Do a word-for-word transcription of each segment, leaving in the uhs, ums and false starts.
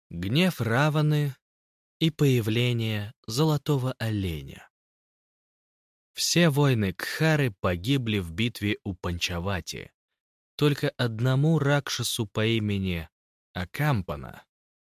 Гнев Раваны и появление золотого оленя. Все воины Кхары погибли в битве у Панчавати. Только одному Ракшасу по имени Акампана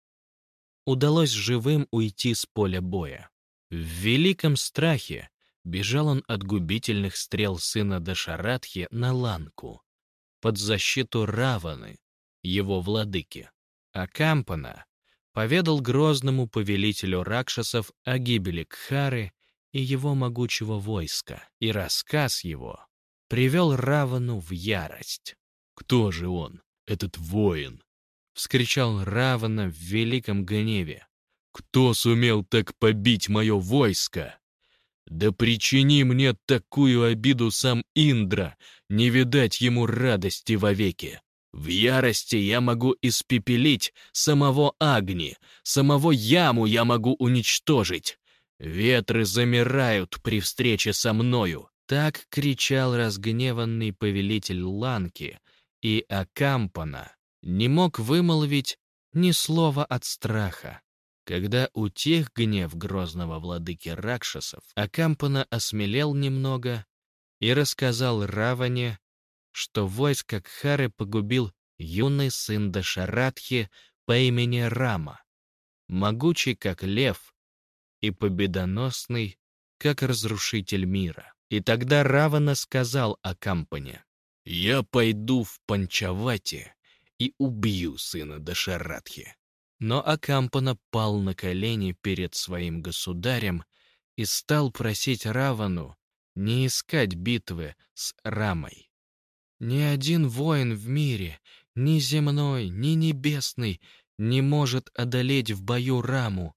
удалось живым уйти с поля боя. В великом страхе бежал он от губительных стрел сына Дашаратхи на Ланку, под защиту Раваны, его владыки. Акампана поведал грозному повелителю Ракшасов о гибели Кхары и его могучего войска, и рассказ его привел Равану в ярость. «Кто же он, этот воин?» — вскричал Равана в великом гневе. «Кто сумел так побить мое войско? Да причини мне такую обиду сам Индра, не видать ему радости вовеки. В ярости я могу испепелить самого Агни, самого Яму я могу уничтожить. Ветры замирают при встрече со мною». Так кричал разгневанный повелитель Ланки, и Акампана не мог вымолвить ни слова от страха. Когда утих гнев грозного владыки Ракшасов, Акампана осмелел немного и рассказал Раване, что войско Кхары погубил юный сын Дашаратхи по имени Рама, могучий как лев и победоносный, как разрушитель мира. И тогда Равана сказал Акампане: «Я пойду в Панчавати и убью сына Дашаратхи». Но Акампана пал на колени перед своим государем и стал просить Равану не искать битвы с Рамой. «Ни один воин в мире, ни земной, ни небесный, не может одолеть в бою Раму»,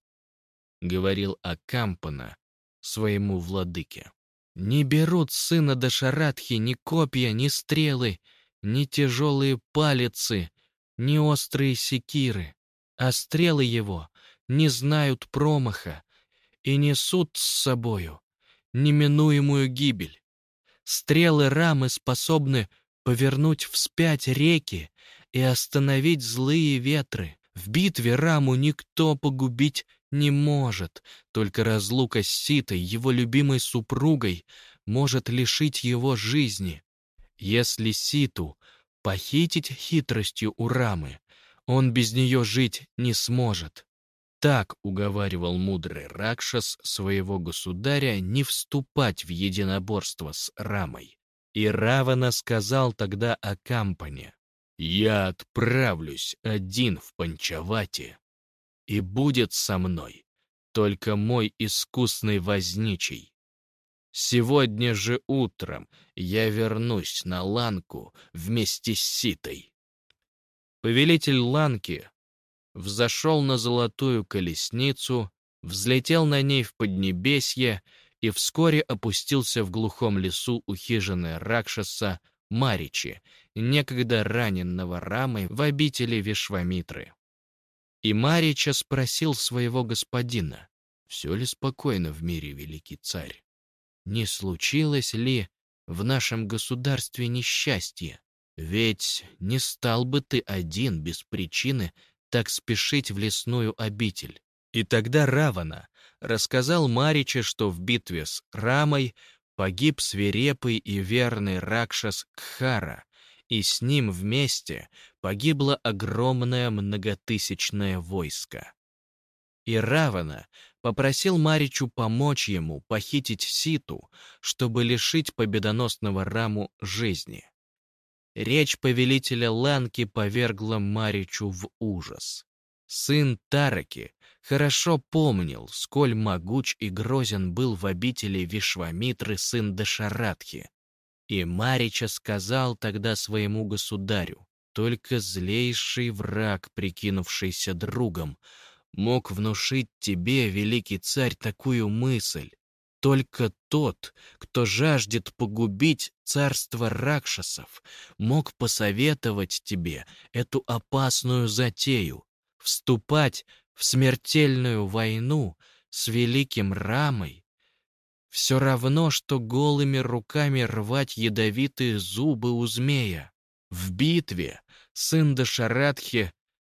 — говорил Акампана своему владыке. «Не берут сына Дашаратхи ни копья, ни стрелы, ни тяжелые палицы, ни острые секиры, а стрелы его не знают промаха и несут с собою неминуемую гибель. Стрелы Рамы способны повернуть вспять реки и остановить злые ветры. В битве Раму никто погубить не может, только разлука с Ситой, его любимой супругой, может лишить его жизни. Если Ситу похитить хитростью у Рамы, он без нее жить не сможет». Так уговаривал мудрый Ракшас своего государя не вступать в единоборство с Рамой. И Равана сказал тогда Акампане: «Я отправлюсь один в Панчавати, и будет со мной только мой искусный возничий. Сегодня же утром я вернусь на Ланку вместе с Ситой». Повелитель Ланки взошел на золотую колесницу, взлетел на ней в поднебесье и вскоре опустился в глухом лесу у хижины Ракшаса Маричи, некогда раненного Рамой в обители Вишвамитры. И Марича спросил своего господина: «Все ли спокойно в мире, великий царь? Не случилось ли в нашем государстве несчастье? Ведь не стал бы ты один без причины так спешить в лесную обитель». И тогда Равана рассказал Мариче, что в битве с Рамой погиб свирепый и верный Ракшас Кхара, и с ним вместе погибло огромное многотысячное войско. И Равана попросил Маричу помочь ему похитить Ситу, чтобы лишить победоносного Раму жизни. Речь повелителя Ланки повергла Маричу в ужас. Сын Тараки хорошо помнил, сколь могуч и грозен был в обители Вишвамитры сын Дашаратхи. И Марича сказал тогда своему государю: «Только злейший враг, прикинувшийся другом, мог внушить тебе, великий царь, такую мысль. Только тот, кто жаждет погубить царство Ракшасов, мог посоветовать тебе эту опасную затею — вступать в смертельную войну с великим Рамой. Все равно, что голыми руками рвать ядовитые зубы у змея. В битве сын Дашаратхи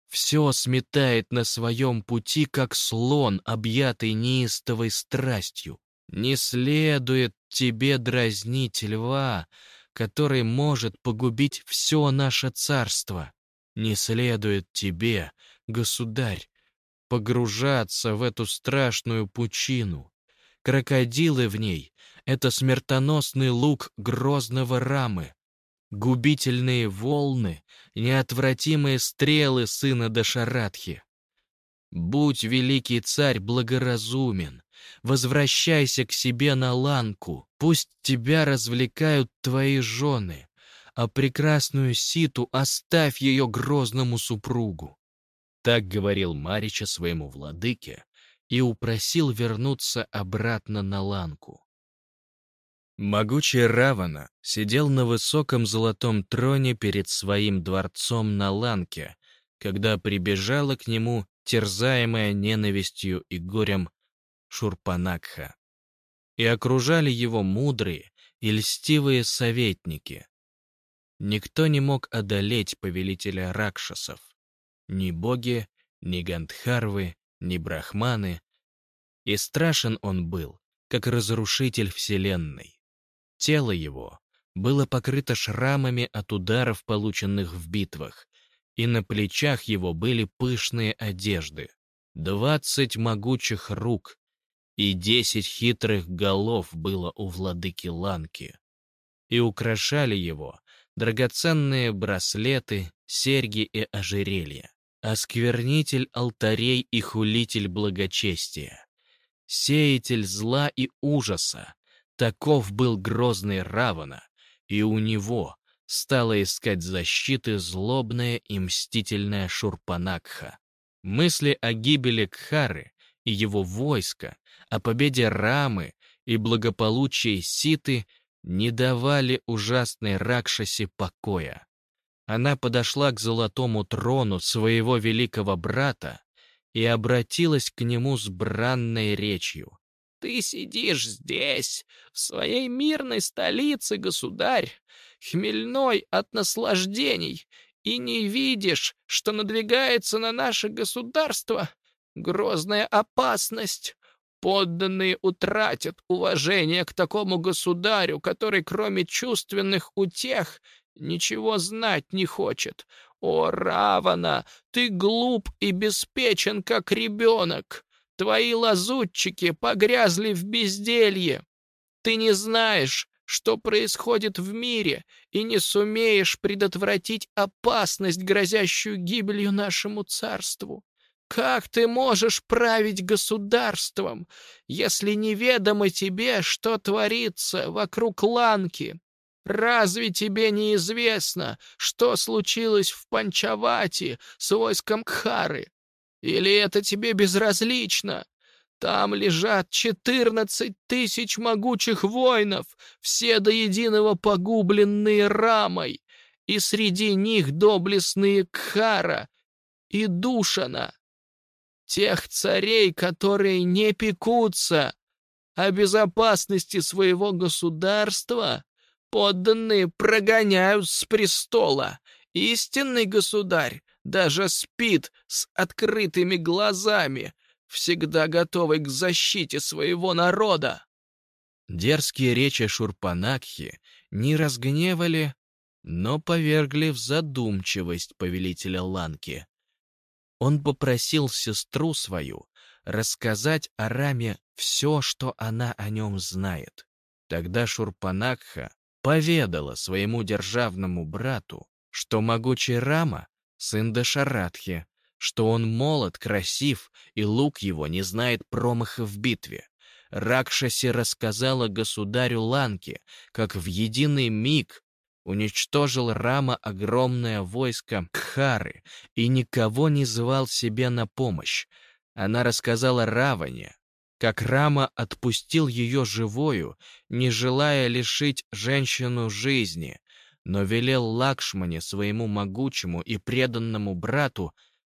все сметает на своем пути, как слон, объятый неистовой страстью. Не следует тебе дразнить льва, который может погубить все наше царство. Не следует тебе, государь, погружаться в эту страшную пучину. Крокодилы в ней — это смертоносный лук грозного Рамы, губительные волны, неотвратимые стрелы сына Дашаратхи. Будь, великий царь, благоразумен, возвращайся к себе на ланку, пусть тебя развлекают твои жены, а прекрасную Ситу оставь ее грозному супругу. Так говорил Марича своему владыке и упросил вернуться обратно на ланку. Могучий Равана сидел на высоком золотом троне перед своим дворцом на ланке, когда прибежала к нему терзаемая ненавистью и горем Шурпанакха. И окружали его мудрые и льстивые советники. Никто не мог одолеть повелителя ракшасов. Ни боги, ни гандхарвы, ни брахманы. И страшен он был, как разрушитель вселенной. Тело его было покрыто шрамами от ударов, полученных в битвах, и на плечах его были пышные одежды, двадцать могучих рук и десять хитрых голов было у владыки Ланки. И украшали его драгоценные браслеты, серьги и ожерелья, осквернитель алтарей и хулитель благочестия, сеятель зла и ужаса. Таков был грозный Равана, и у него стала искать защиты злобная и мстительная Шурпанакха. Мысли о гибели Кхары и его войска, о победе Рамы и благополучии Ситы не давали ужасной Ракшасе покоя. Она подошла к золотому трону своего великого брата и обратилась к нему с бранной речью. «Ты сидишь здесь, в своей мирной столице, государь, хмельной от наслаждений, и не видишь, что надвигается на наше государство грозная опасность. Подданные утратят уважение к такому государю, который, кроме чувственных утех, ничего знать не хочет. О, Равана, ты глуп и беспечен, как ребенок. Твои лазутчики погрязли в безделье. Ты не знаешь, что происходит в мире, и не сумеешь предотвратить опасность, грозящую гибелью нашему царству. Как ты можешь править государством, если неведомо тебе, что творится вокруг Ланки? Разве тебе не известно, что случилось в Панчавати с войском Кхары? Или это тебе безразлично? Там лежат четырнадцать тысяч могучих воинов, все до единого погубленные Рамой, и среди них доблестные Кхара и Душана, тех царей, которые не пекутся о безопасности своего государства. Подданные прогоняют с престола. Истинный государь даже спит с открытыми глазами, всегда готовый к защите своего народа». Дерзкие речи Шурпанакхи не разгневали, но повергли в задумчивость повелителя Ланки. Он попросил сестру свою рассказать о Раме все, что она о нем знает. Тогда Шурпанакха поведала своему державному брату, что могучий Рама — сын Дашаратхи, что он молод, красив, и лук его не знает промаха в битве. Ракшаси рассказала государю Ланки, как в единый миг уничтожил Рама огромное войско Кхары и никого не звал себе на помощь. Она рассказала Раване, как Рама отпустил ее живою, не желая лишить женщину жизни, но велел Лакшмане, своему могучему и преданному брату,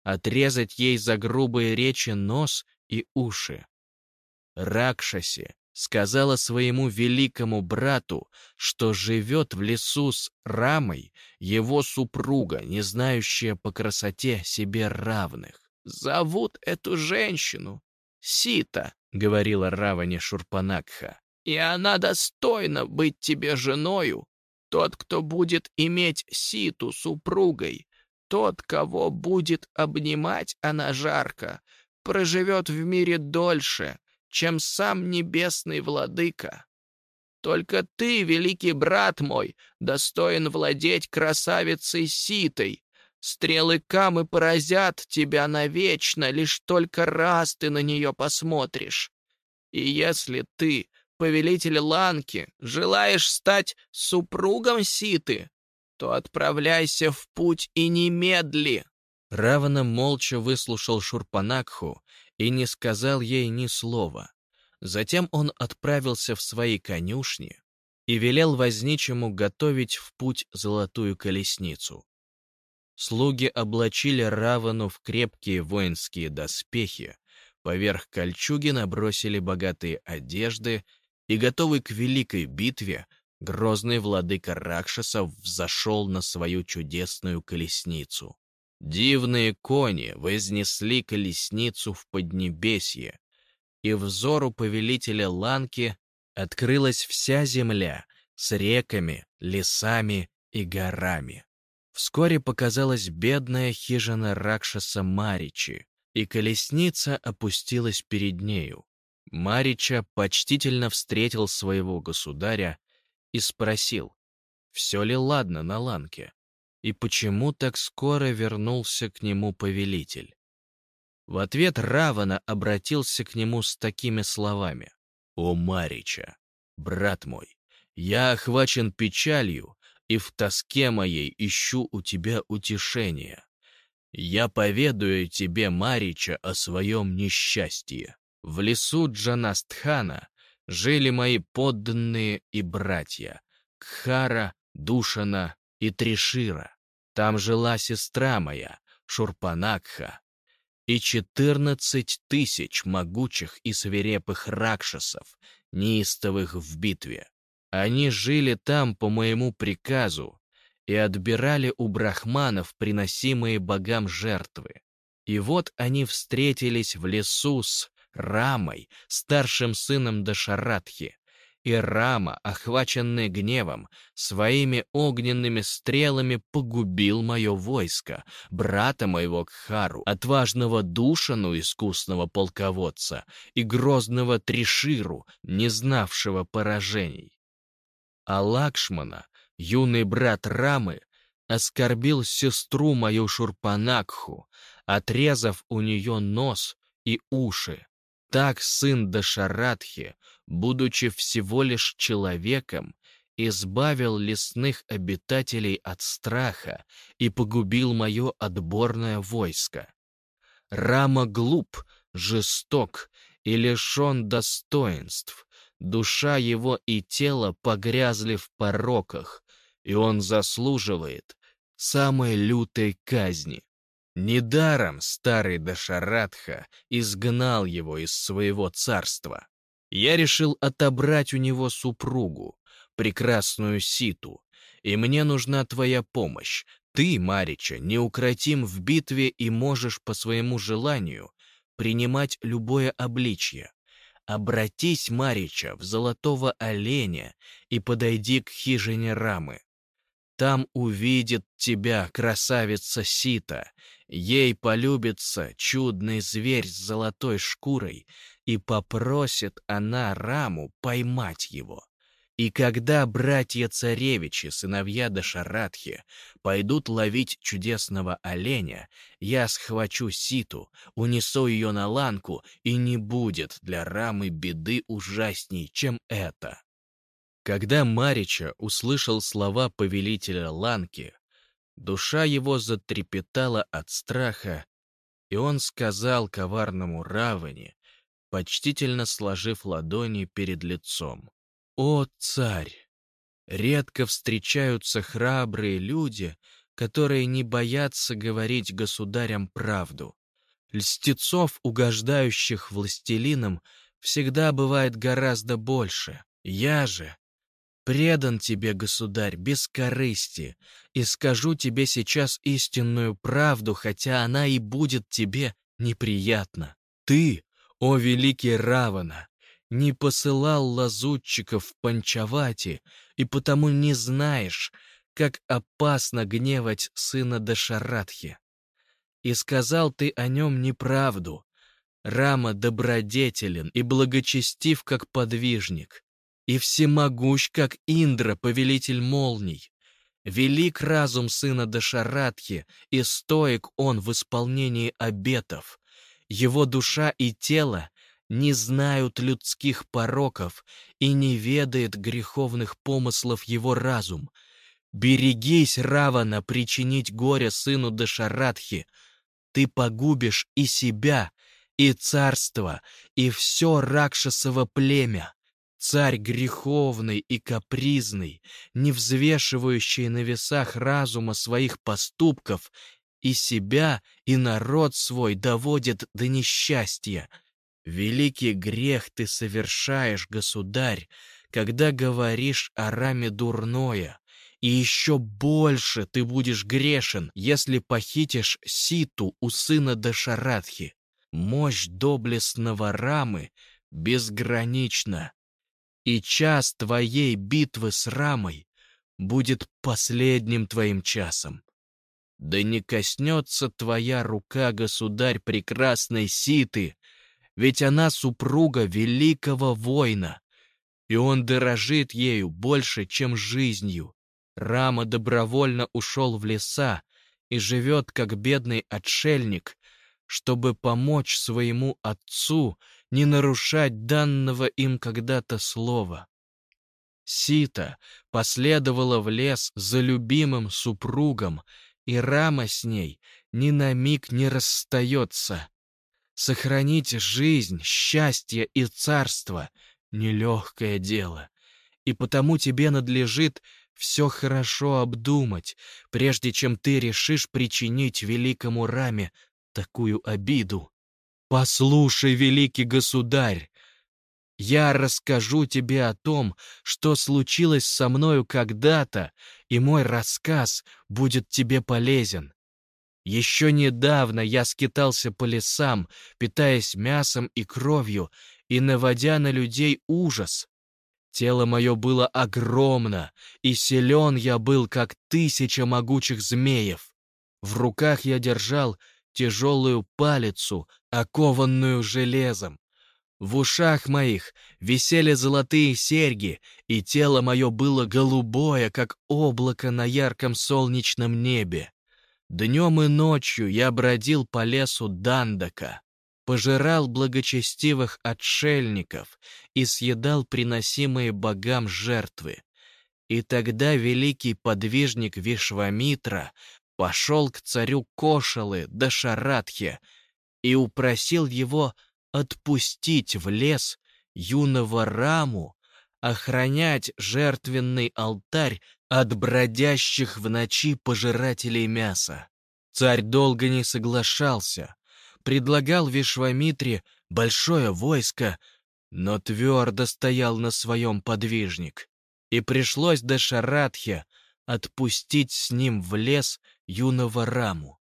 отрезать ей за грубые речи нос и уши. Ракшаси сказала своему великому брату, что живет в лесу с Рамой, его супруга, не знающая по красоте себе равных. «Зовут эту женщину Сита», — говорила Раване Шурпанакха, «и она достойна быть тебе женою. Тот, кто будет иметь Ситу супругой, тот, кого будет обнимать она жарко, проживет в мире дольше, чем сам небесный владыка. Только ты, великий брат мой, достоин владеть красавицей Ситой. Стрелы Камы поразят тебя навечно, лишь только раз ты на нее посмотришь. И если ты, повелитель Ланки, желаешь стать супругом Ситы, то отправляйся в путь и немедли». Равана молча выслушал Шурпанакху и не сказал ей ни слова. Затем он отправился в свои конюшни и велел возничему готовить в путь золотую колесницу. Слуги облачили Равану в крепкие воинские доспехи, поверх кольчуги набросили богатые одежды, и, готовый к великой битве, грозный владыка Ракшасов взошел на свою чудесную колесницу. Дивные кони вознесли колесницу в поднебесье, и взору повелителя Ланки открылась вся земля с реками, лесами и горами. Вскоре показалась бедная хижина Ракшаса Маричи, и колесница опустилась перед нею. Марича почтительно встретил своего государя и спросил, все ли ладно на Ланке, и почему так скоро вернулся к нему повелитель. В ответ Равана обратился к нему с такими словами: «О Марича, брат мой, я охвачен печалью, и в тоске моей ищу у тебя утешения. Я поведаю тебе, Марича, о своем несчастье. В лесу Джанастхана жили мои подданные и братья Кхара, Душана и Тришира. Там жила сестра моя, Шурпанакха, и четырнадцать тысяч могучих и свирепых ракшасов, неистовых в битве. Они жили там по моему приказу и отбирали у брахманов приносимые богам жертвы. И вот они встретились в лесу с Рамой, старшим сыном Дашаратхи, и Рама, охваченный гневом, своими огненными стрелами погубил мое войско, брата моего Кхару, отважного Душану, искусного полководца, и грозного Триширу, не знавшего поражений. А Лакшмана, юный брат Рамы, оскорбил сестру мою Шурпанакху, отрезав у нее нос и уши. Так сын Дашаратхи, будучи всего лишь человеком, избавил лесных обитателей от страха и погубил мое отборное войско. Рама глуп, жесток и лишен достоинств. Душа его и тело погрязли в пороках, и он заслуживает самой лютой казни. Недаром старый Дашаратха изгнал его из своего царства. Я решил отобрать у него супругу, прекрасную Ситу, и мне нужна твоя помощь. Ты, Марича, неукротим в битве и можешь по своему желанию принимать любое обличье. Обратись, Марича, в золотого оленя и подойди к хижине Рамы. Там увидит тебя красавица Сита, ей полюбится чудный зверь с золотой шкурой, и попросит она Раму поймать его. И когда братья-царевичи, сыновья Дашаратхи, пойдут ловить чудесного оленя, я схвачу Ситу, унесу ее на Ланку, и не будет для Рамы беды ужасней, чем это». Когда Марича услышал слова повелителя Ланки, душа его затрепетала от страха, и он сказал коварному Раване, почтительно сложив ладони перед лицом: «О, царь! Редко встречаются храбрые люди, которые не боятся говорить государям правду. Льстецов, угождающих властелинам, всегда бывает гораздо больше. Я же предан тебе, государь, без корысти, и скажу тебе сейчас истинную правду, хотя она и будет тебе неприятна. Ты, о великий Равана, не посылал лазутчиков в Панчавати, и потому не знаешь, как опасно гневать сына Дашаратхи. И сказал ты о нем неправду. Рама добродетелен и благочестив, как подвижник, и всемогущ, как Индра, повелитель молний. Велик разум сына Дашаратхи, и стоек он в исполнении обетов. Его душа и тело не знают людских пороков, и не ведает греховных помыслов его разум. Берегись, Равана, причинить горе сыну Дашаратхи. Ты погубишь и себя, и царство, и все ракшасово племя. Царь греховный и капризный, не взвешивающий на весах разума своих поступков, и себя, и народ свой доводит до несчастья. Великий грех ты совершаешь, государь, когда говоришь о Раме дурное, и еще больше ты будешь грешен, если похитишь Ситу у сына Дашаратхи. Мощь доблестного Рамы безгранична, и час твоей битвы с Рамой будет последним твоим часом. Да не коснется твоя рука, государь, прекрасной Ситы, ведь она супруга великого воина, и он дорожит ею больше, чем жизнью. Рама добровольно ушел в леса и живет, как бедный отшельник, чтобы помочь своему отцу не нарушать данного им когда-то слова. Сита последовала в лес за любимым супругом, и Рама с ней ни на миг не расстается. Сохранить жизнь, счастье и царство — нелегкое дело, и потому тебе надлежит все хорошо обдумать, прежде чем ты решишь причинить великому Раме такую обиду. Послушай, великий государь, я расскажу тебе о том, что случилось со мною когда-то, и мой рассказ будет тебе полезен. Еще недавно я скитался по лесам, питаясь мясом и кровью и наводя на людей ужас. Тело мое было огромно, и силен я был, как тысяча могучих змеев. В руках я держал тяжелую палицу, окованную железом. В ушах моих висели золотые серьги, и тело мое было голубое, как облако на ярком солнечном небе. Днем и ночью я бродил по лесу Дандака, пожирал благочестивых отшельников и съедал приносимые богам жертвы. И тогда великий подвижник Вишвамитра пошел к царю Кошалы Дашаратхе и упросил его отпустить в лес юного Раму, охранять жертвенный алтарь от бродящих в ночи пожирателей мяса. Царь долго не соглашался, предлагал Вишвамитре большое войско, но твердо стоял на своем подвижник, и пришлось Дашаратхе отпустить с ним в лес юного Раму.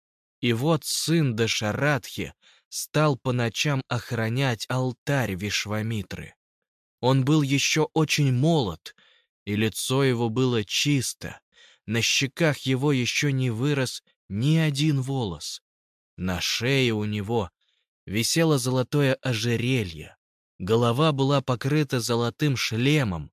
И вот сын Дашаратхи стал по ночам охранять алтарь Вишвамитры. Он был еще очень молод, и лицо его было чисто, на щеках его еще не вырос ни один волос. На шее у него висело золотое ожерелье, голова была покрыта золотым шлемом,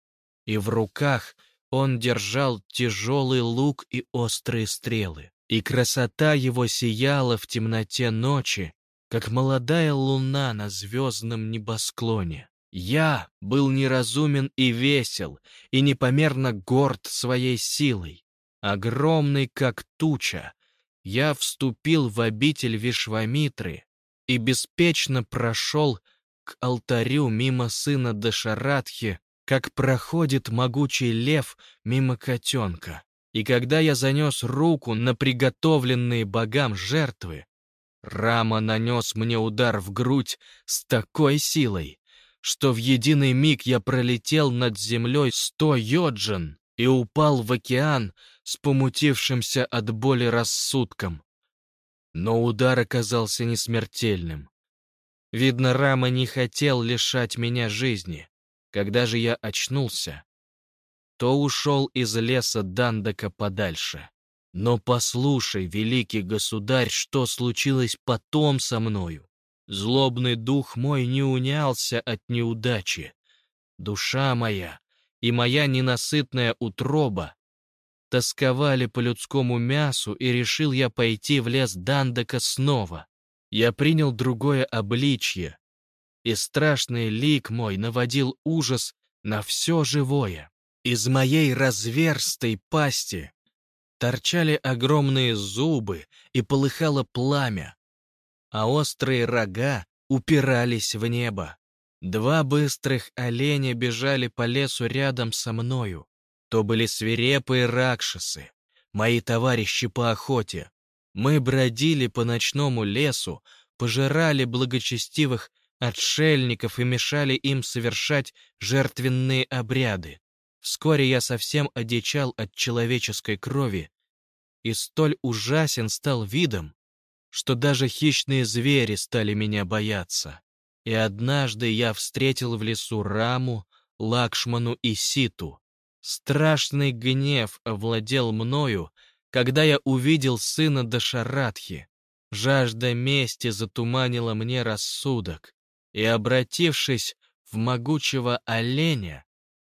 и в руках он держал тяжелый лук и острые стрелы. И красота его сияла в темноте ночи, как молодая луна на звездном небосклоне. Я был неразумен и весел, и непомерно горд своей силой. Огромный, как туча, я вступил в обитель Вишвамитры и беспечно прошел к алтарю мимо сына Дашаратхи, как проходит могучий лев мимо котенка. И когда я занес руку на приготовленные богам жертвы, Рама нанес мне удар в грудь с такой силой, что в единый миг я пролетел над землей сто йоджин и упал в океан с помутившимся от боли рассудком. Но удар оказался не смертельным. Видно, Рама не хотел лишать меня жизни. Когда же я очнулся, то ушел из леса Дандака подальше. Но послушай, великий государь, что случилось потом со мною. Злобный дух мой не унялся от неудачи. Душа моя и моя ненасытная утроба тосковали по людскому мясу, и решил я пойти в лес Дандака снова. Я принял другое обличье, и страшный лик мой наводил ужас на все живое. Из моей разверстой пасти торчали огромные зубы и полыхало пламя, а острые рога упирались в небо. Два быстрых оленя бежали по лесу рядом со мною. То были свирепые ракшасы, мои товарищи по охоте. Мы бродили по ночному лесу, пожирали благочестивых отшельников и мешали им совершать жертвенные обряды. Вскоре я совсем одичал от человеческой крови, и столь ужасен стал видом, что даже хищные звери стали меня бояться. И однажды я встретил в лесу Раму, Лакшману и Ситу. Страшный гнев овладел мною, когда я увидел сына Дашаратхи. Жажда мести затуманила мне рассудок, и, обратившись в могучего оленя,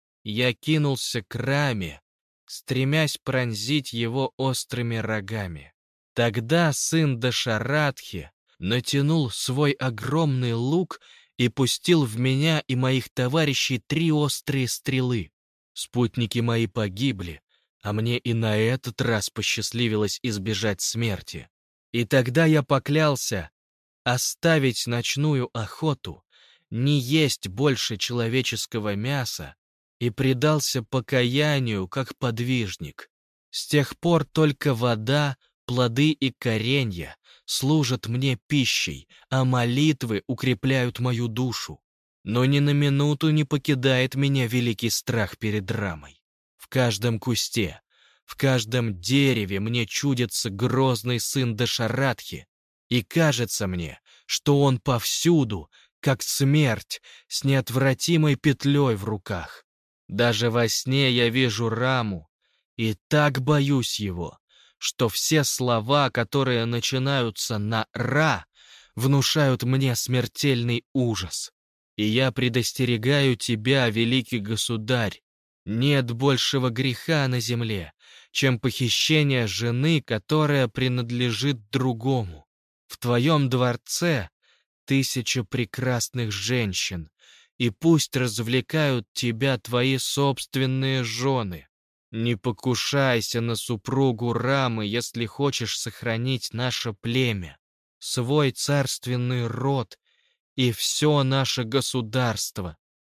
я кинулся к Раме, стремясь пронзить его острыми рогами. Тогда сын Дашаратхи натянул свой огромный лук и пустил в меня и моих товарищей три острые стрелы. Спутники мои погибли, а мне и на этот раз посчастливилось избежать смерти. И тогда я поклялся оставить ночную охоту, не есть больше человеческого мяса, и предался покаянию, как подвижник. С тех пор только вода, плоды и коренья служат мне пищей, а молитвы укрепляют мою душу. Но ни на минуту не покидает меня великий страх перед Рамой. В каждом кусте, в каждом дереве мне чудится грозный сын Дашаратхи, и кажется мне, что он повсюду, как смерть, с неотвратимой петлей в руках. Даже во сне я вижу Раму, и так боюсь его, что все слова, которые начинаются на «ра», внушают мне смертельный ужас. И я предостерегаю тебя, великий государь, нет большего греха на земле, чем похищение жены, которая принадлежит другому. В твоем дворце тысяча прекрасных женщин, и пусть развлекают тебя твои собственные жены. Не покушайся на супругу Рамы, если хочешь сохранить наше племя, свой царственный род и все наше государство.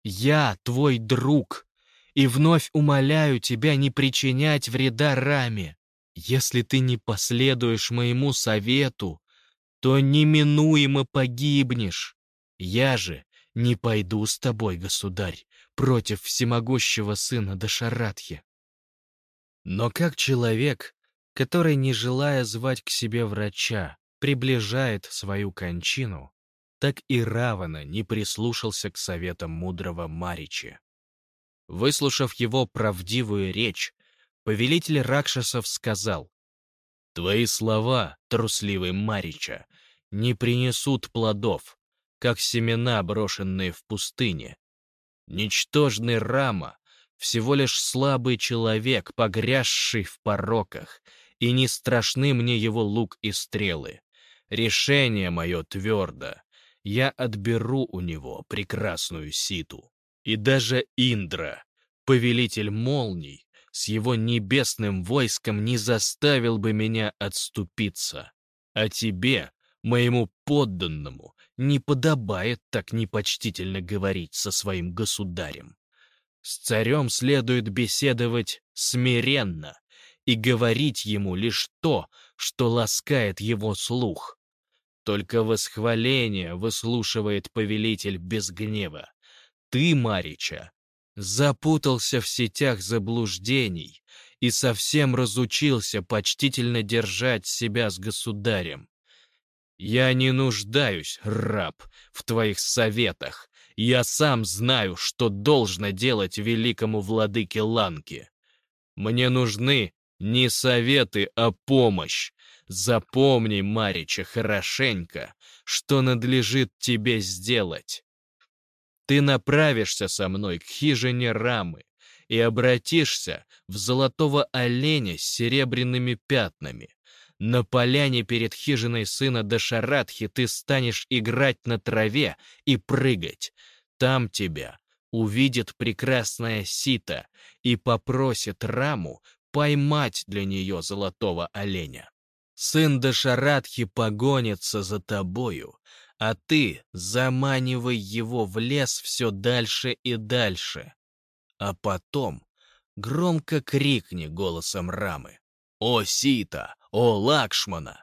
Я твой друг, и вновь умоляю тебя не причинять вреда Раме. Если ты не последуешь моему совету, то неминуемо погибнешь. Я же не пойду с тобой, государь, против всемогущего сына Дашаратхи. Но как человек, который, не желая звать к себе врача, приближает свою кончину, так и Равана не прислушался к советам мудрого Маричи. Выслушав его правдивую речь, повелитель Ракшасов сказал: «Твои слова, трусливый Марича, не принесут плодов, как семена, брошенные в пустыне. Ничтожный Рама — всего лишь слабый человек, погрязший в пороках, и не страшны мне его лук и стрелы. Решение мое твердо. Я отберу у него прекрасную Ситу. И даже Индра, повелитель молний, с его небесным войском не заставил бы меня отступиться. А тебе, моему подданному, не подобает так непочтительно говорить со своим государем. С царем следует беседовать смиренно и говорить ему лишь то, что ласкает его слух. Только восхваление выслушивает повелитель без гнева. Ты, Марича, запутался в сетях заблуждений и совсем разучился почтительно держать себя с государем. Я не нуждаюсь, раб, в твоих советах. Я сам знаю, что должно делать великому владыке Ланки. Мне нужны не советы, а помощь. Запомни, Марича, хорошенько, что надлежит тебе сделать. Ты направишься со мной к хижине Рамы и обратишься в золотого оленя с серебряными пятнами. На поляне перед хижиной сына Дашаратхи ты станешь играть на траве и прыгать. Там тебя увидит прекрасная Сита и попросит Раму поймать для нее золотого оленя. Сын Дашаратхи погонится за тобою, а ты заманивай его в лес все дальше и дальше. А потом громко крикни голосом Рамы: «О, Сита! О, Лакшмана!»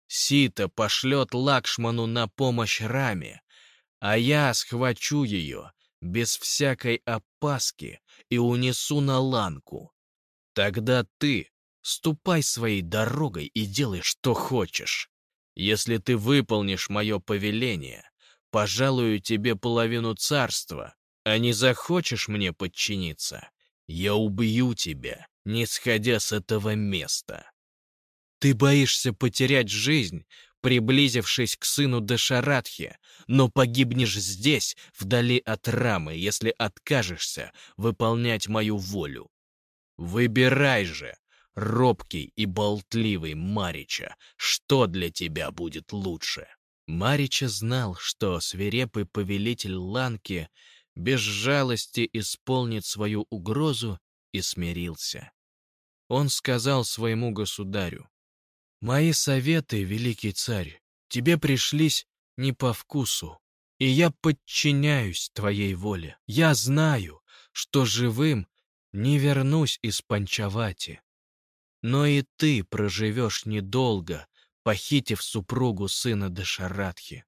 Сита пошлет Лакшману на помощь Раме, а я схвачу ее без всякой опаски и унесу на Ланку. Тогда ты ступай своей дорогой и делай, что хочешь. Если ты выполнишь мое повеление, пожалую тебе половину царства, а не захочешь мне подчиниться, я убью тебя, не сходя с этого места. Ты боишься потерять жизнь, приблизившись к сыну Дашаратхи, но погибнешь здесь, вдали от Рамы, если откажешься выполнять мою волю. Выбирай же, робкий и болтливый Марича, что для тебя будет лучше. Марича знал, что свирепый повелитель Ланки без жалости исполнит свою угрозу, и смирился. Он сказал своему государю: «Мои советы, великий царь, тебе пришлись не по вкусу, и я подчиняюсь твоей воле. Я знаю, что живым не вернусь из Панчавати. Но и ты проживешь недолго, похитив супругу сына Дашаратхи».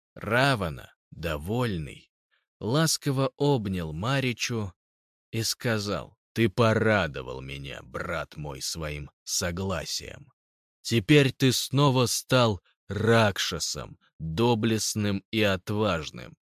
Равана, довольный, ласково обнял Маричу и сказал: «Ты порадовал меня, брат мой, своим согласием. Теперь ты снова стал ракшасом, доблестным и отважным.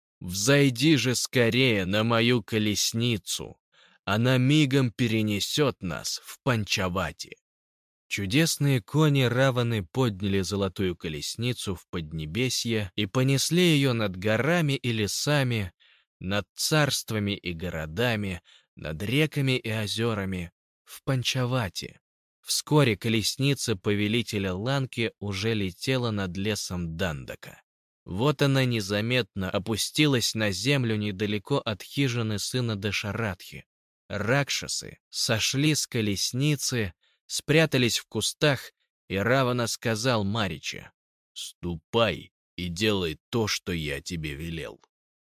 Взойди же скорее на мою колесницу, она мигом перенесет нас в Панчавати». Чудесные кони Раваны подняли золотую колесницу в Поднебесье и понесли ее над горами и лесами, над царствами и городами, над реками и озерами, в Панчавати. Вскоре колесница повелителя Ланки уже летела над лесом Дандака. Вот она незаметно опустилась на землю недалеко от хижины сына Дашаратхи. Ракшасы сошли с колесницы, спрятались в кустах, и Равана сказал Мариче: «Ступай и делай то, что я тебе велел».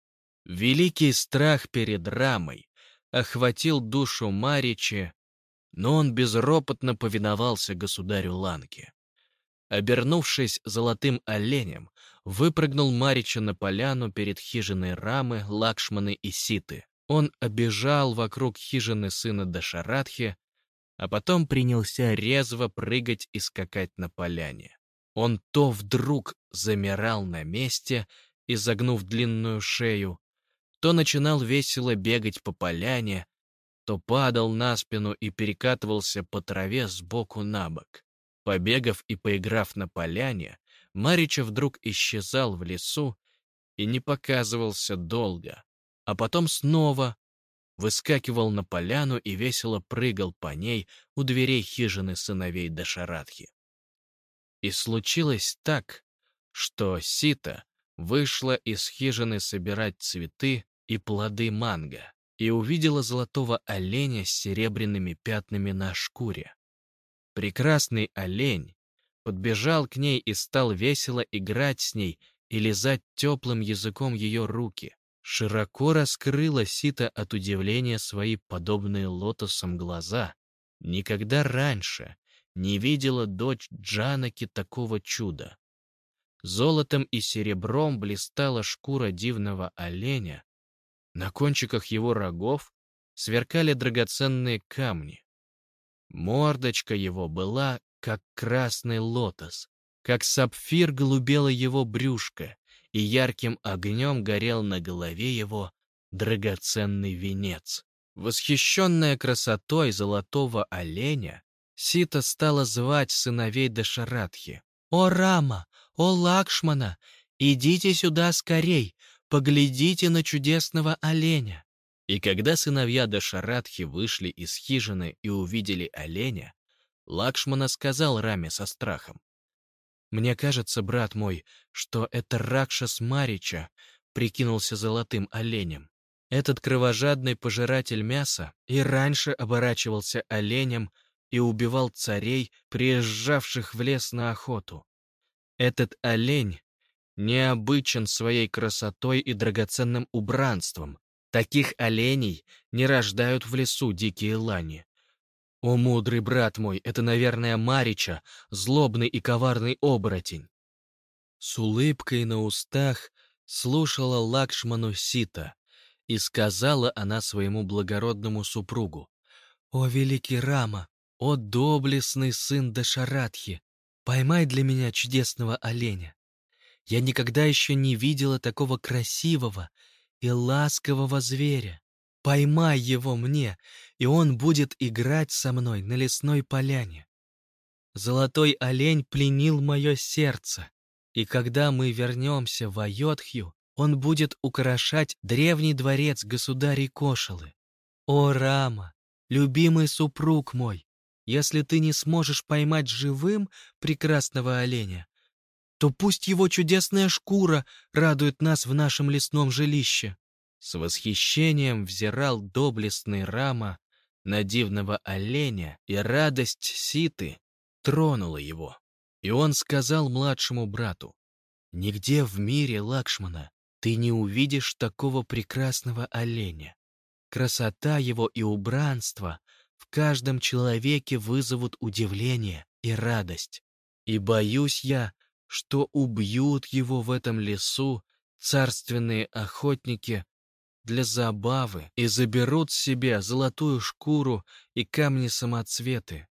Великий страх перед Рамой охватил душу Маричи, но он безропотно повиновался государю Ланки. Обернувшись золотым оленем, выпрыгнул Марича на поляну перед хижиной Рамы, Лакшманы и Ситы. Он обежал вокруг хижины сына Дашаратхи, а потом принялся резво прыгать и скакать на поляне. Он то вдруг замирал на месте, изогнув длинную шею, то начинал весело бегать по поляне, то падал на спину и перекатывался по траве сбоку на бок. Побегав и поиграв на поляне, Марича вдруг исчезал в лесу и не показывался долго, а потом снова выскакивал на поляну и весело прыгал по ней у дверей хижины сыновей Дашаратхи. И случилось так, что Сита вышла из хижины собирать цветы и плоды манго и увидела золотого оленя с серебряными пятнами на шкуре. Прекрасный олень подбежал к ней и стал весело играть с ней и лизать теплым языком ее руки. Широко раскрыла Сита от удивления свои подобные лотосам глаза. Никогда раньше не видела дочь Джанаки такого чуда. Золотом и серебром блистала шкура дивного оленя, на кончиках его рогов сверкали драгоценные камни. Мордочка его была, как красный лотос, как сапфир голубело его брюшко, и ярким огнем горел на голове его драгоценный венец. Восхищенная красотой золотого оленя, Сита стала звать сыновей Дашаратхи. «О Рама! О Лакшмана! Идите сюда скорей! Поглядите на чудесного оленя!» И когда сыновья Дашаратхи вышли из хижины и увидели оленя, Лакшмана сказал Раме со страхом: «Мне кажется, брат мой, что это Ракшас Марича прикинулся золотым оленем. Этот кровожадный пожиратель мяса и раньше оборачивался оленем и убивал царей, приезжавших в лес на охоту. Этот олень необычен своей красотой и драгоценным убранством. Таких оленей не рождают в лесу дикие лани. О, мудрый брат мой, это, наверное, Марича, злобный и коварный оборотень». С улыбкой на устах слушала Лакшману Сита, и сказала она своему благородному супругу: «О, великий Рама, о, доблестный сын Дашаратхи, поймай для меня чудесного оленя. Я никогда еще не видела такого красивого и ласкового зверя. Поймай его мне, и он будет играть со мной на лесной поляне». Золотой олень пленил мое сердце, и когда мы вернемся в Айодхью, он будет украшать древний дворец государей Кошалы. О, Рама, любимый супруг мой, если ты не сможешь поймать живым прекрасного оленя, то пусть его чудесная шкура радует нас в нашем лесном жилище». С восхищением взирал доблестный Рама на дивного оленя, и радость Ситы тронула его. И он сказал младшему брату: «Нигде в мире, Лакшмана, ты не увидишь такого прекрасного оленя. Красота его и убранство в каждом человеке вызовут удивление и радость. И боюсь я, что убьют его в этом лесу царственные охотники для забавы и заберут себе золотую шкуру и камни-самоцветы.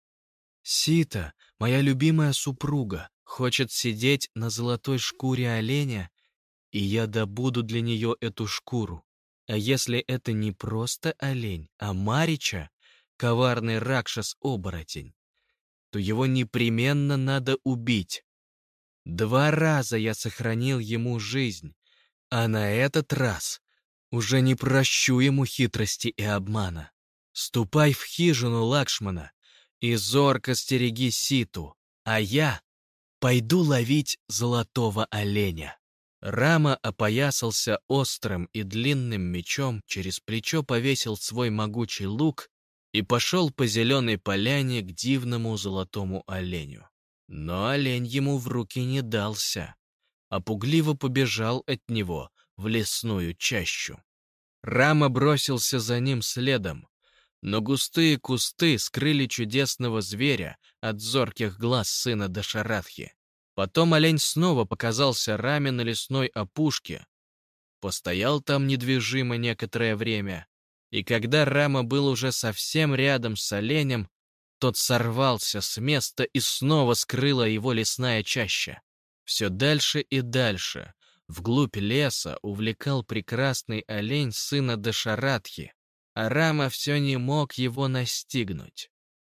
Сита, моя любимая супруга, хочет сидеть на золотой шкуре оленя, и я добуду для нее эту шкуру. А если это не просто олень, а Марича, коварный Ракшас-оборотень, то его непременно надо убить. Два раза я сохранил ему жизнь, а на этот раз уже не прощу ему хитрости и обмана. Ступай в хижину Лакшмана и зорко стереги Ситу, а я пойду ловить золотого оленя». Рама опоясался острым и длинным мечом, через плечо повесил свой могучий лук и пошел по зеленой поляне к дивному золотому оленю. Но олень ему в руки не дался, а пугливо побежал от него в лесную чащу. Рама бросился за ним следом, но густые кусты скрыли чудесного зверя от зорких глаз сына Дашаратхи. Потом олень снова показался Раме на лесной опушке, постоял там недвижимо некоторое время, и когда Рама был уже совсем рядом с оленем, тот сорвался с места и снова скрыла его лесная чаща. Все дальше и дальше, вглубь леса, увлекал прекрасный олень сына Дашаратхи, а Рама все не мог его настигнуть.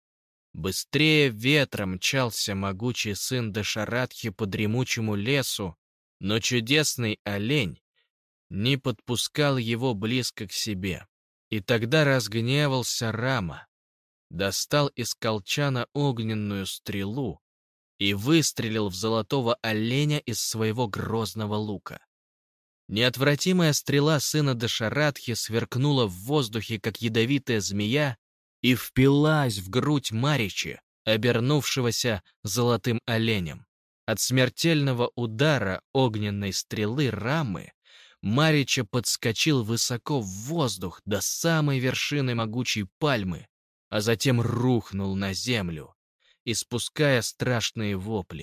Быстрее ветра мчался могучий сын Дашаратхи по дремучему лесу, но чудесный олень не подпускал его близко к себе. И тогда разгневался Рама, достал из колчана огненную стрелу и выстрелил в золотого оленя из своего грозного лука. Неотвратимая стрела сына Дашаратхи сверкнула в воздухе, как ядовитая змея, и впилась в грудь Маричи, обернувшегося золотым оленем. От смертельного удара огненной стрелы Рамы Марича подскочил высоко в воздух до самой вершины могучей пальмы, а затем рухнул на землю, испуская страшные вопли.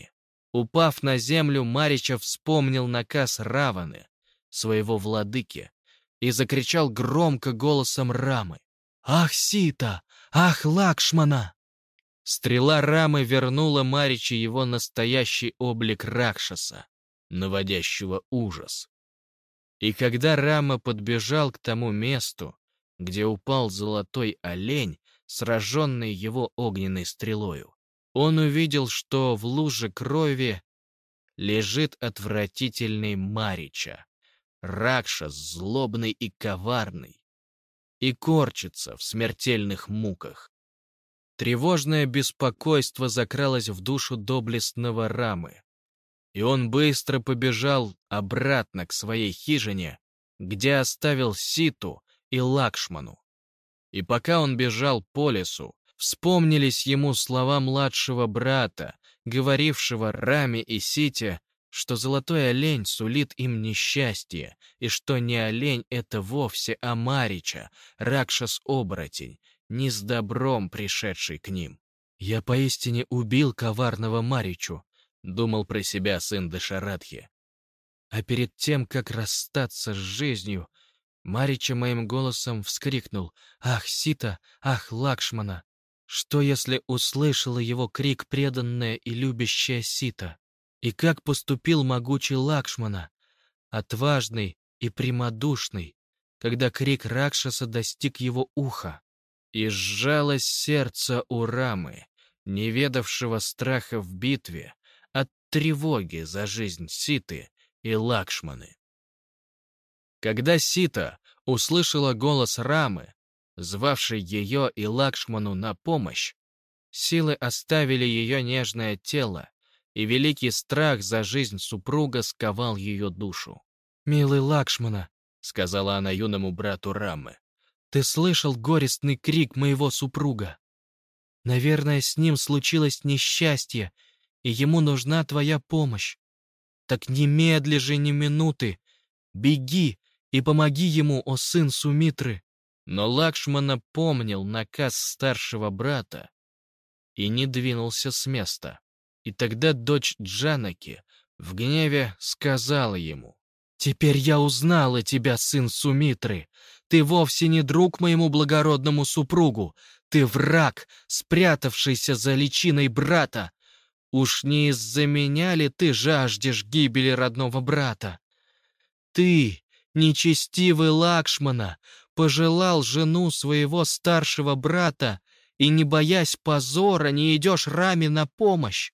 Упав на землю, Марича вспомнил наказ Раваны, своего владыки, и закричал громко голосом Рамы: «Ах, Сита! Ах, Лакшмана!» Стрела Рамы вернула Мариче его настоящий облик Ракшаса, наводящего ужас. И когда Рама подбежал к тому месту, где упал золотой олень, сраженный его огненной стрелою, он увидел, что в луже крови лежит отвратительный Марича, Ракшас злобный и коварный, и корчится в смертельных муках. Тревожное беспокойство закралось в душу доблестного Рамы, и он быстро побежал обратно к своей хижине, где оставил Ситу и Лакшману. И пока он бежал по лесу, вспомнились ему слова младшего брата, говорившего Раме и Сите, что золотой олень сулит им несчастье, и что не олень это вовсе, а Марича, Ракшас-оборотень, не с добром пришедший к ним. «Я поистине убил коварного Маричу», — думал про себя сын Дашарадхи. А перед тем, как расстаться с жизнью, Марича моим голосом вскрикнул: «Ах, Сита! Ах, Лакшмана!» Что, если услышала его крик преданная и любящая Сита? И как поступил могучий Лакшмана, отважный и прямодушный, когда крик Ракшаса достиг его уха? И сжалось сердце у Рамы, не ведавшего страха в битве, от тревоги за жизнь Ситы и Лакшманы. Когда Сита услышала голос Рамы, звавший ее и Лакшману на помощь, силы оставили ее нежное тело, и великий страх за жизнь супруга сковал ее душу. «Милый Лакшмана», — сказала она юному брату Рамы, — «ты слышал горестный крик моего супруга? Наверное, с ним случилось несчастье, и ему нужна твоя помощь. Так немедли же ни минуты, беги и помоги ему, о сын Сумитры». Но Лакшмана помнил наказ старшего брата и не двинулся с места. И тогда дочь Джанаки в гневе сказала ему: «Теперь я узнала тебя, сын Сумитры. Ты вовсе не друг моему благородному супругу. Ты враг, спрятавшийся за личиной брата. Уж не из-за меня ли ты жаждешь гибели родного брата? Ты, нечестивый Лакшмана, пожелал жену своего старшего брата и, не боясь позора, не идешь Раме на помощь.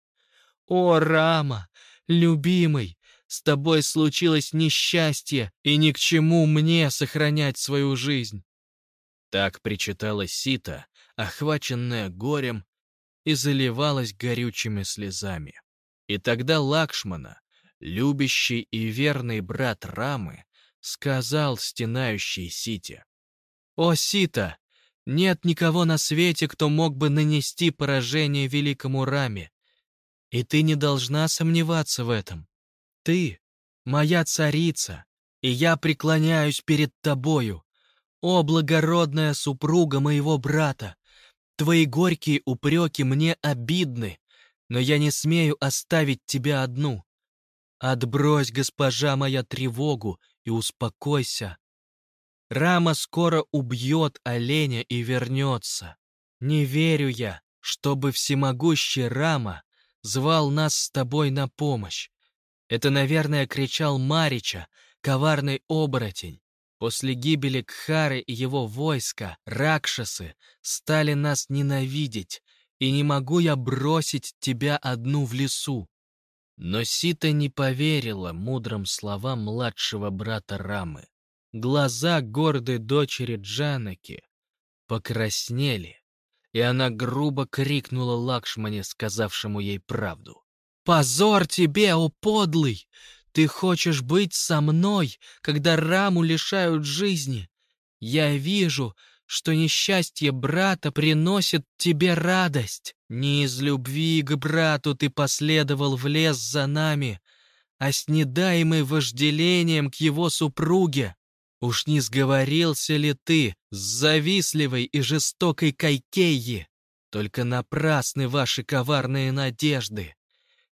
О, Рама, любимый, с тобой случилось несчастье, и ни к чему мне сохранять свою жизнь». Так причитала Сита, охваченная горем, и заливалась горючими слезами. И тогда Лакшмана, любящий и верный брат Рамы, сказал стенающей Сите: «О, Сита, нет никого на свете, кто мог бы нанести поражение великому Раме, и ты не должна сомневаться в этом. Ты — моя царица, и я преклоняюсь перед тобою. О, благородная супруга моего брата! Твои горькие упреки мне обидны, но я не смею оставить тебя одну. Отбрось, госпожа моя, тревогу и успокойся. Рама скоро убьет оленя и вернется. Не верю я, чтобы всемогущий Рама звал нас с тобой на помощь. Это, наверное, кричал Марича, коварный оборотень. После гибели Кхары и его войска ракшасы стали нас ненавидеть, и не могу я бросить тебя одну в лесу». Но Сита не поверила мудрым словам младшего брата Рамы. Глаза гордой дочери Джанаки покраснели, и она грубо крикнула Лакшмане, сказавшему ей правду: «Позор тебе, о подлый! Ты хочешь быть со мной, когда Раму лишают жизни? Я вижу, что несчастье брата приносит тебе радость. Не из любви к брату ты последовал в лес за нами, а с недаемой вожделением к его супруге. Уж не сговорился ли ты с завистливой и жестокой Кайкейи? Только напрасны ваши коварные надежды.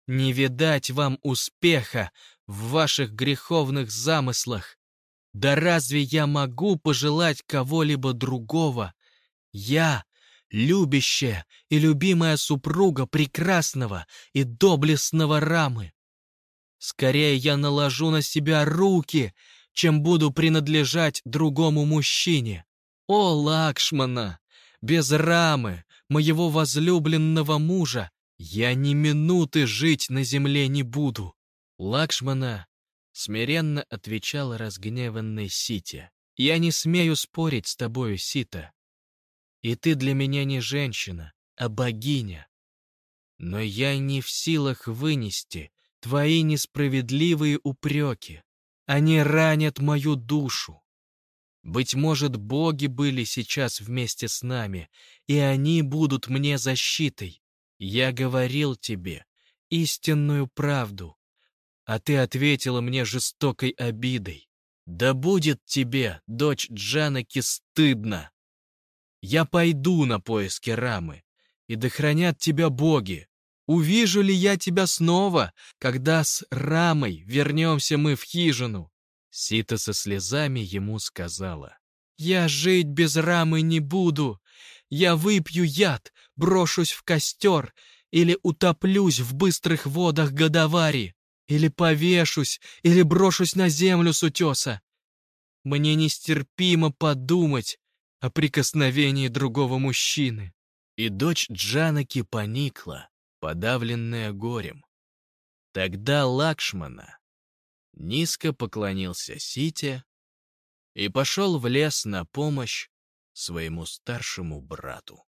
Не видать вам успеха в ваших греховных замыслах. Да разве я могу пожелать кого-либо другого? Я, любящая и любимая супруга прекрасного и доблестного Рамы. Скорее я наложу на себя руки, чем буду принадлежать другому мужчине. О, Лакшмана, без Рамы, моего возлюбленного мужа, я ни минуты жить на земле не буду. Лакшмана смиренно отвечал разгневанный Сите. Я не смею спорить с тобою, Сита. И ты для меня не женщина, а богиня. Но я не в силах вынести твои несправедливые упреки. Они ранят мою душу. Быть может, боги были сейчас вместе с нами, и они будут мне защитой. Я говорил тебе истинную правду, а ты ответила мне жестокой обидой. Да будет тебе, дочь Джанаки, стыдно. Я пойду на поиски Рамы, и да хранят тебя боги. Увижу ли я тебя снова, когда с Рамой вернемся мы в хижину?» Сита со слезами ему сказала: «Я жить без Рамы не буду. Я выпью яд, брошусь в костер или утоплюсь в быстрых водах Годавари, или повешусь, или брошусь на землю с утеса. Мне нестерпимо подумать о прикосновении другого мужчины». И дочь Джанаки поникла, подавленная горем. Тогда Лакшмана низко поклонился Сите и пошел в лес на помощь своему старшему брату.